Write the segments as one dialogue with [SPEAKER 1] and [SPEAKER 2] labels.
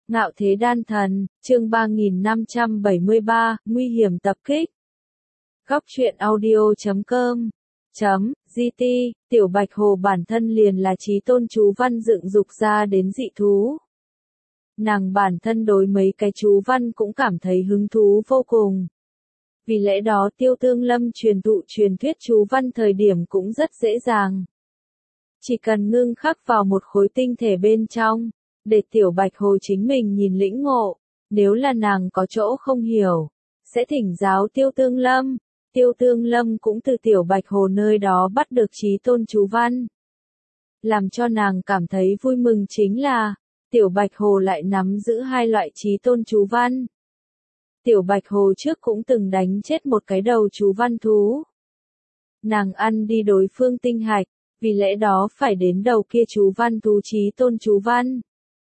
[SPEAKER 1] Ngạo thế đan thần, chương 3573, nguy hiểm tập kích. Góc truyện audio.com .gt, Tiểu Bạch Hồ bản thân liền là chí tôn chú văn dựng dục ra đến dị thú. Nàng bản thân đối mấy cái chú văn cũng cảm thấy hứng thú vô cùng. Vì lẽ đó Tiêu Tương Lâm truyền thụ truyền thuyết chú văn thời điểm cũng rất dễ dàng. Chỉ cần ngưng khắc vào một khối tinh thể bên trong, để Tiểu Bạch Hồ chính mình nhìn lĩnh ngộ, nếu là nàng có chỗ không hiểu, sẽ thỉnh giáo Tiêu Tương Lâm. Tiêu Tương Lâm cũng từ Tiểu Bạch Hồ nơi đó bắt được chí tôn chú văn. Làm cho nàng cảm thấy vui mừng chính là, Tiểu Bạch Hồ lại nắm giữ hai loại chí tôn chú văn. Tiểu Bạch Hồ trước cũng từng đánh chết một cái đầu chú văn thú. Nàng ăn đi đối phương tinh hạch, vì lẽ đó phải đến đầu kia chú văn thú chí tôn chú văn.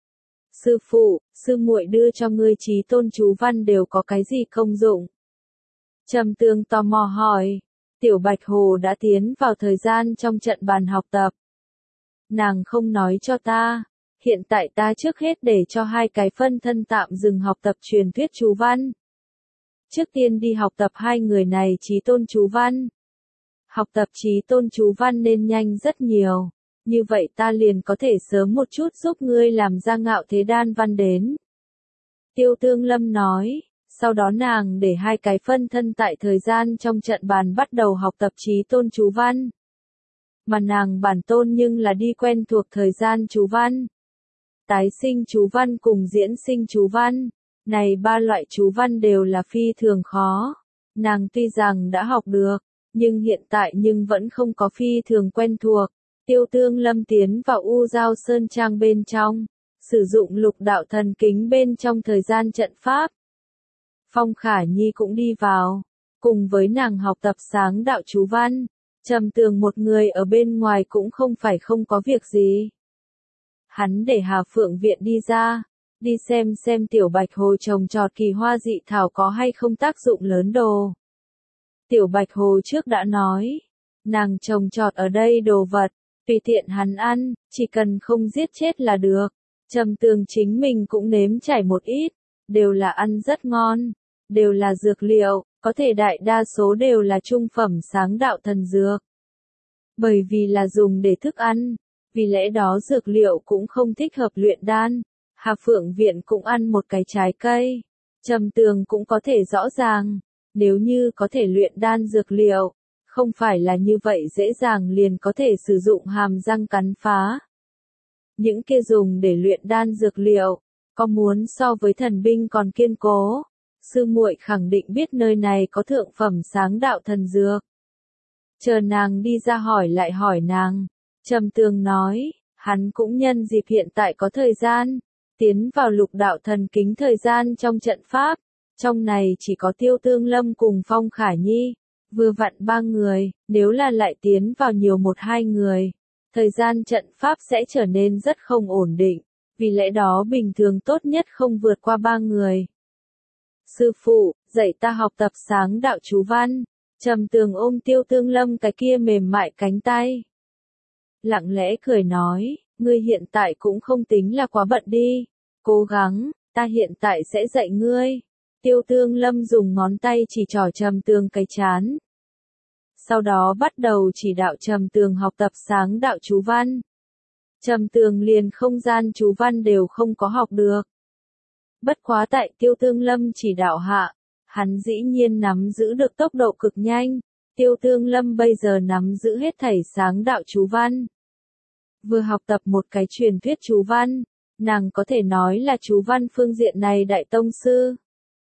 [SPEAKER 1] Sư phụ, sư muội đưa cho ngươi chí tôn chú văn đều có cái gì công dụng? Trầm Tương tò mò hỏi. Tiểu Bạch Hồ đã tiến vào thời gian trong trận bàn học tập. Nàng không nói cho ta, hiện tại ta trước hết để cho hai cái phân thân tạm dừng học tập truyền thuyết chú văn. Trước tiên đi học tập hai người này chí tôn chú văn. Học tập chí tôn chú văn nên nhanh rất nhiều, như vậy ta liền có thể sớm một chút giúp ngươi làm ra ngạo thế đan văn đến. Tiêu Tương Lâm nói, sau đó nàng để hai cái phân thân tại thời gian trong trận bàn bắt đầu học tập chí tôn chú văn. Mà nàng bản tôn nhưng là đi quen thuộc thời gian chú văn. Tái sinh chú văn cùng diễn sinh chú văn, này ba loại chú văn đều là phi thường khó. Nàng tuy rằng đã học được, nhưng hiện tại vẫn không có phi thường quen thuộc. Tiêu Tương Lâm tiến vào U Giao Sơn Trang bên trong, sử dụng lục đạo thần kính bên trong thời gian trận pháp. Phong Khả Nhi cũng đi vào, cùng với nàng học tập sáng đạo chú văn. Trầm Tường một người ở bên ngoài cũng không phải không có việc gì. Hắn để Hà Phượng Viện đi ra, đi xem Tiểu Bạch Hồ trồng trọt kỳ hoa dị thảo có hay không tác dụng lớn đồ. Tiểu Bạch Hồ trước đã nói, nàng trồng trọt ở đây đồ vật, tùy tiện hắn ăn, chỉ cần không giết chết là được. Trầm Tường chính mình cũng nếm trải một ít, đều là ăn rất ngon, đều là dược liệu, có thể đại đa số đều là trung phẩm sáng đạo thần dược. Bởi vì là dùng để thức ăn, vì lẽ đó dược liệu cũng không thích hợp luyện đan. Hà Phượng Viện cũng ăn một cái trái cây. Trầm Tường cũng có thể rõ ràng, nếu như có thể luyện đan dược liệu, không phải là như vậy dễ dàng liền có thể sử dụng hàm răng cắn phá. Những kia dùng để luyện đan dược liệu, có muốn so với thần binh còn kiên cố. Sư muội khẳng định biết nơi này có thượng phẩm sáng đạo thần dược. Chờ nàng đi ra hỏi lại hỏi nàng. Trầm Tường nói, hắn cũng nhân dịp hiện tại có thời gian, tiến vào lục đạo thần kính thời gian trong trận pháp. Trong này chỉ có Tiêu Tương Lâm cùng Phong Khả Nhi, vừa vặn ba người, nếu là lại tiến vào nhiều một hai người, thời gian trận pháp sẽ trở nên rất không ổn định, vì lẽ đó bình thường tốt nhất không vượt qua ba người. Sư phụ, dạy ta học tập sáng đạo chú văn. Trầm Tường ôm Tiêu Tương Lâm cái kia mềm mại cánh tay. Lặng lẽ cười nói, ngươi hiện tại cũng không tính là quá bận đi, cố gắng, ta hiện tại sẽ dạy ngươi. Tiêu Tương Lâm dùng ngón tay chỉ trỏ Trầm Tường cái trán. Sau đó bắt đầu chỉ đạo Trầm Tường học tập sáng đạo chú văn. Trầm Tường liền không gian chú văn đều không có học được. Bất quá tại Tiêu Tương Lâm chỉ đạo hạ, hắn dĩ nhiên nắm giữ được tốc độ cực nhanh. Tiêu Tương Lâm bây giờ nắm giữ hết thảy sáng đạo chú văn. Vừa học tập một cái truyền thuyết chú văn, nàng có thể nói là chú văn phương diện này đại tông sư.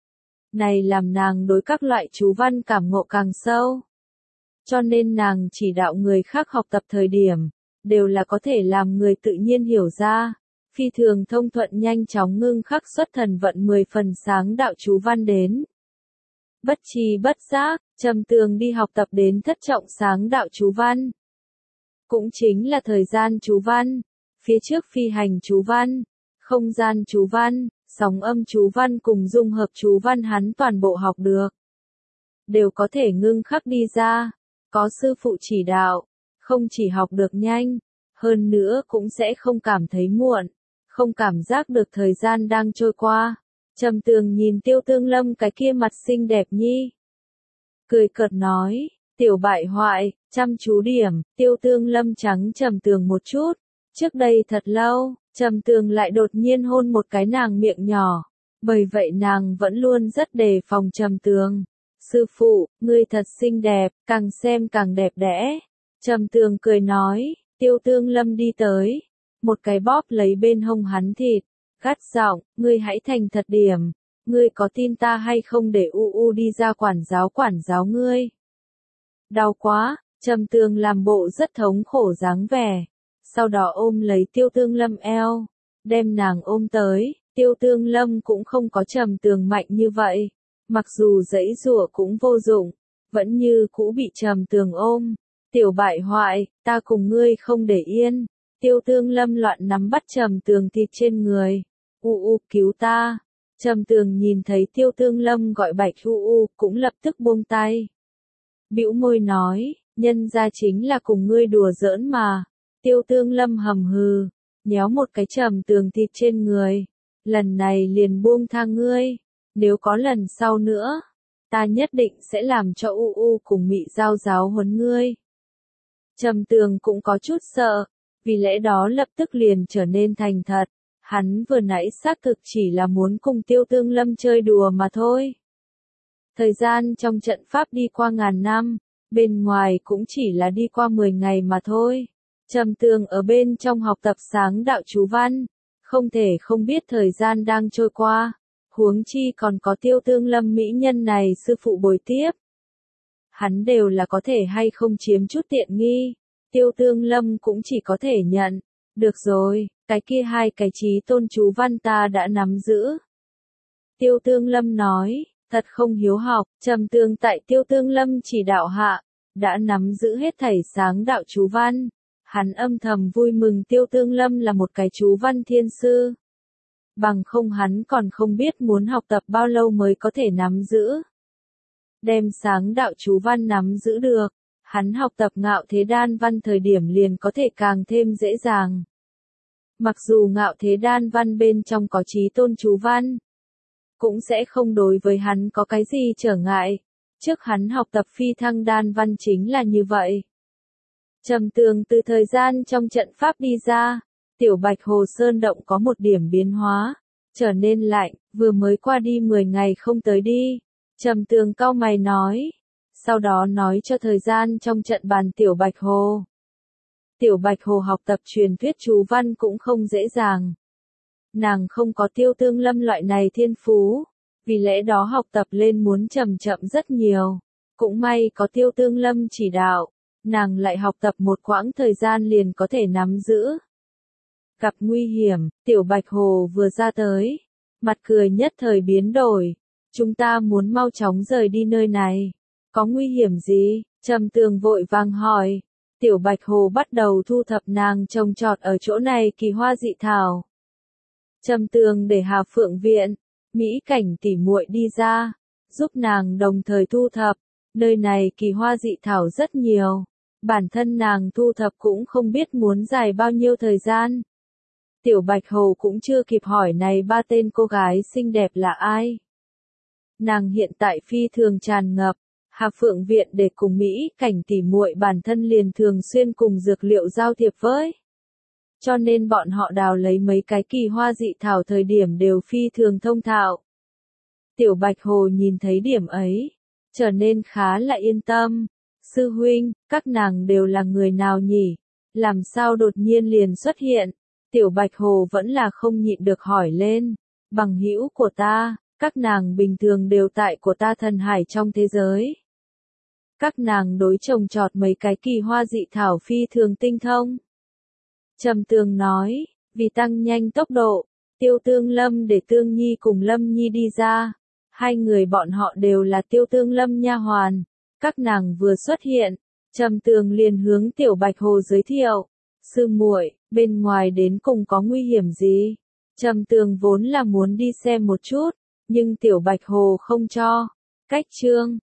[SPEAKER 1] Này làm nàng đối các loại chú văn cảm ngộ càng sâu. Cho nên nàng chỉ đạo người khác học tập thời điểm, đều là có thể làm người tự nhiên hiểu ra. Phi thường thông thuận nhanh chóng ngưng khắc xuất thần vận 10 phần sáng đạo chú văn đến. Bất tri bất giác, Trầm Tường đi học tập đến thất trọng sáng đạo chú văn. Cũng chính là thời gian chú văn, phía trước phi hành chú văn, không gian chú văn, sóng âm chú văn cùng dung hợp chú văn hắn toàn bộ học được. Đều có thể ngưng khắc đi ra, có sư phụ chỉ đạo, không chỉ học được nhanh, hơn nữa cũng sẽ không cảm thấy muộn, không cảm giác được thời gian đang trôi qua. Trầm Tường nhìn Tiêu Tương Lâm cái kia mặt xinh đẹp nhi. Cười cợt nói, tiểu bại hoại, chăm chú điểm. Tiêu Tương Lâm trắng Trầm Tường một chút. Trước đây thật lâu, Trầm Tường lại đột nhiên hôn một cái nàng miệng nhỏ. Bởi vậy nàng vẫn luôn rất đề phòng Trầm Tường. Sư phụ, ngươi thật xinh đẹp, càng xem càng đẹp đẽ. Trầm Tường cười nói, Tiêu Tương Lâm đi tới. Một cái bóp lấy bên hông hắn thịt. Gắt giọng, ngươi hãy thành thật điểm. Ngươi có tin ta hay không để đi ra quản giáo ngươi. Đau quá, Trầm Tường làm bộ rất thống khổ dáng vẻ. Sau đó ôm lấy Tiêu Tương Lâm eo. Đem nàng ôm tới. Tiêu Tương Lâm cũng không có Trầm Tường mạnh như vậy. Mặc dù giãy giụa cũng vô dụng. Vẫn như cũ bị Trầm Tường ôm. Tiểu bại hoại, ta cùng ngươi không để yên. Tiêu Tương Lâm loạn nắm bắt Trầm Tường thịt trên người. Cứu ta. Trầm Tường nhìn thấy Tiêu Tương Lâm gọi bạch cũng lập tức buông tay. Bĩu môi nói, nhân ra chính là cùng ngươi đùa giỡn mà. Tiêu Tương Lâm hầm hừ, nhéo một cái Trầm Tường thịt trên người. Lần này liền buông tha ngươi. Nếu có lần sau nữa, ta nhất định sẽ làm cho cùng Mị Giao giáo huấn ngươi. Trầm Tường cũng có chút sợ, vì lẽ đó lập tức liền trở nên thành thật. Hắn vừa nãy xác thực chỉ là muốn cùng Tiêu Tương Lâm chơi đùa mà thôi. Thời gian trong trận pháp đi qua ngàn năm, bên ngoài cũng chỉ là đi qua 10 ngày mà thôi. Trầm Tường ở bên trong học tập sáng đạo chú văn, không thể không biết thời gian đang trôi qua, huống chi còn có Tiêu Tương Lâm mỹ nhân này sư phụ bồi tiếp. Hắn đều là có thể hay không chiếm chút tiện nghi, Tiêu Tương Lâm cũng chỉ có thể nhận. Được rồi, cái kia hai cái chí tôn chú văn ta đã nắm giữ. Tiêu Tương Lâm nói, thật không hiếu học. Trầm Tường tại Tiêu Tương Lâm chỉ đạo hạ, đã nắm giữ hết thảy sáng đạo chú văn. Hắn âm thầm vui mừng Tiêu Tương Lâm là một cái chú văn thiên sư. Bằng không hắn còn không biết muốn học tập bao lâu mới có thể nắm giữ. Đem sáng đạo chú văn nắm giữ được, hắn học tập Ngạo Thế Đan văn thời điểm liền có thể càng thêm dễ dàng. Mặc dù Ngạo Thế Đan văn bên trong có chí tôn chú văn, cũng sẽ không đối với hắn có cái gì trở ngại. Trước hắn học tập Phi Thăng Đan văn chính là như vậy. Trầm Tường từ thời gian trong trận pháp đi ra, Tiểu Bạch Hồ Sơn động có một điểm biến hóa, trở nên lạnh, vừa mới qua đi 10 ngày không tới đi. Trầm Tường cau mày nói, sau đó nói cho thời gian trong trận bàn Tiểu Bạch Hồ. Tiểu Bạch Hồ học tập truyền thuyết chú văn cũng không dễ dàng. Nàng không có Tiêu Tương Lâm loại này thiên phú, vì lẽ đó học tập lên muốn chậm chậm rất nhiều. Cũng may có Tiêu Tương Lâm chỉ đạo, nàng lại học tập một quãng thời gian liền có thể nắm giữ. Gặp nguy hiểm, Tiểu Bạch Hồ vừa ra tới, mặt cười nhất thời biến đổi. Chúng ta muốn mau chóng rời đi nơi này. Có nguy hiểm gì? Trầm Tường vội vàng hỏi. Tiểu Bạch Hồ bắt đầu thu thập nàng trồng trọt ở chỗ này kỳ hoa dị thảo. Trầm Tường để Hà Phượng Viện, Mỹ Cảnh tỉ muội đi ra, giúp nàng đồng thời thu thập. Nơi này kỳ hoa dị thảo rất nhiều. Bản thân nàng thu thập cũng không biết muốn dài bao nhiêu thời gian. Tiểu Bạch Hồ cũng chưa kịp hỏi này ba tên cô gái xinh đẹp là ai. Nàng hiện tại phi thường tràn ngập, Hà Phượng Viện để cùng Mỹ Cảnh tỉ muội bản thân liền thường xuyên cùng dược liệu giao thiệp với. Cho nên bọn họ đào lấy mấy cái kỳ hoa dị thảo thời điểm đều phi thường thông thạo. Tiểu Bạch Hồ nhìn thấy điểm ấy, trở nên khá là yên tâm. Sư huynh, các nàng đều là người nào nhỉ? Làm sao đột nhiên liền xuất hiện? Tiểu Bạch Hồ vẫn là không nhịn được hỏi lên. Bằng hữu của ta, các nàng bình thường đều tại của ta thần hải trong thế giới. Các nàng đối trồng trọt mấy cái kỳ hoa dị thảo phi thường tinh thông. Trầm Tường nói, vì tăng nhanh tốc độ, Tiêu Tương Lâm để Tương Nhi cùng Lâm Nhi đi ra. Hai người bọn họ đều là Tiêu Tương Lâm nha hoàn. Các nàng vừa xuất hiện, Trầm Tường liền hướng Tiểu Bạch Hồ giới thiệu. Sư muội, bên ngoài đến cùng có nguy hiểm gì? Trầm Tường vốn là muốn đi xem một chút, nhưng Tiểu Bạch Hồ không cho. Cách chương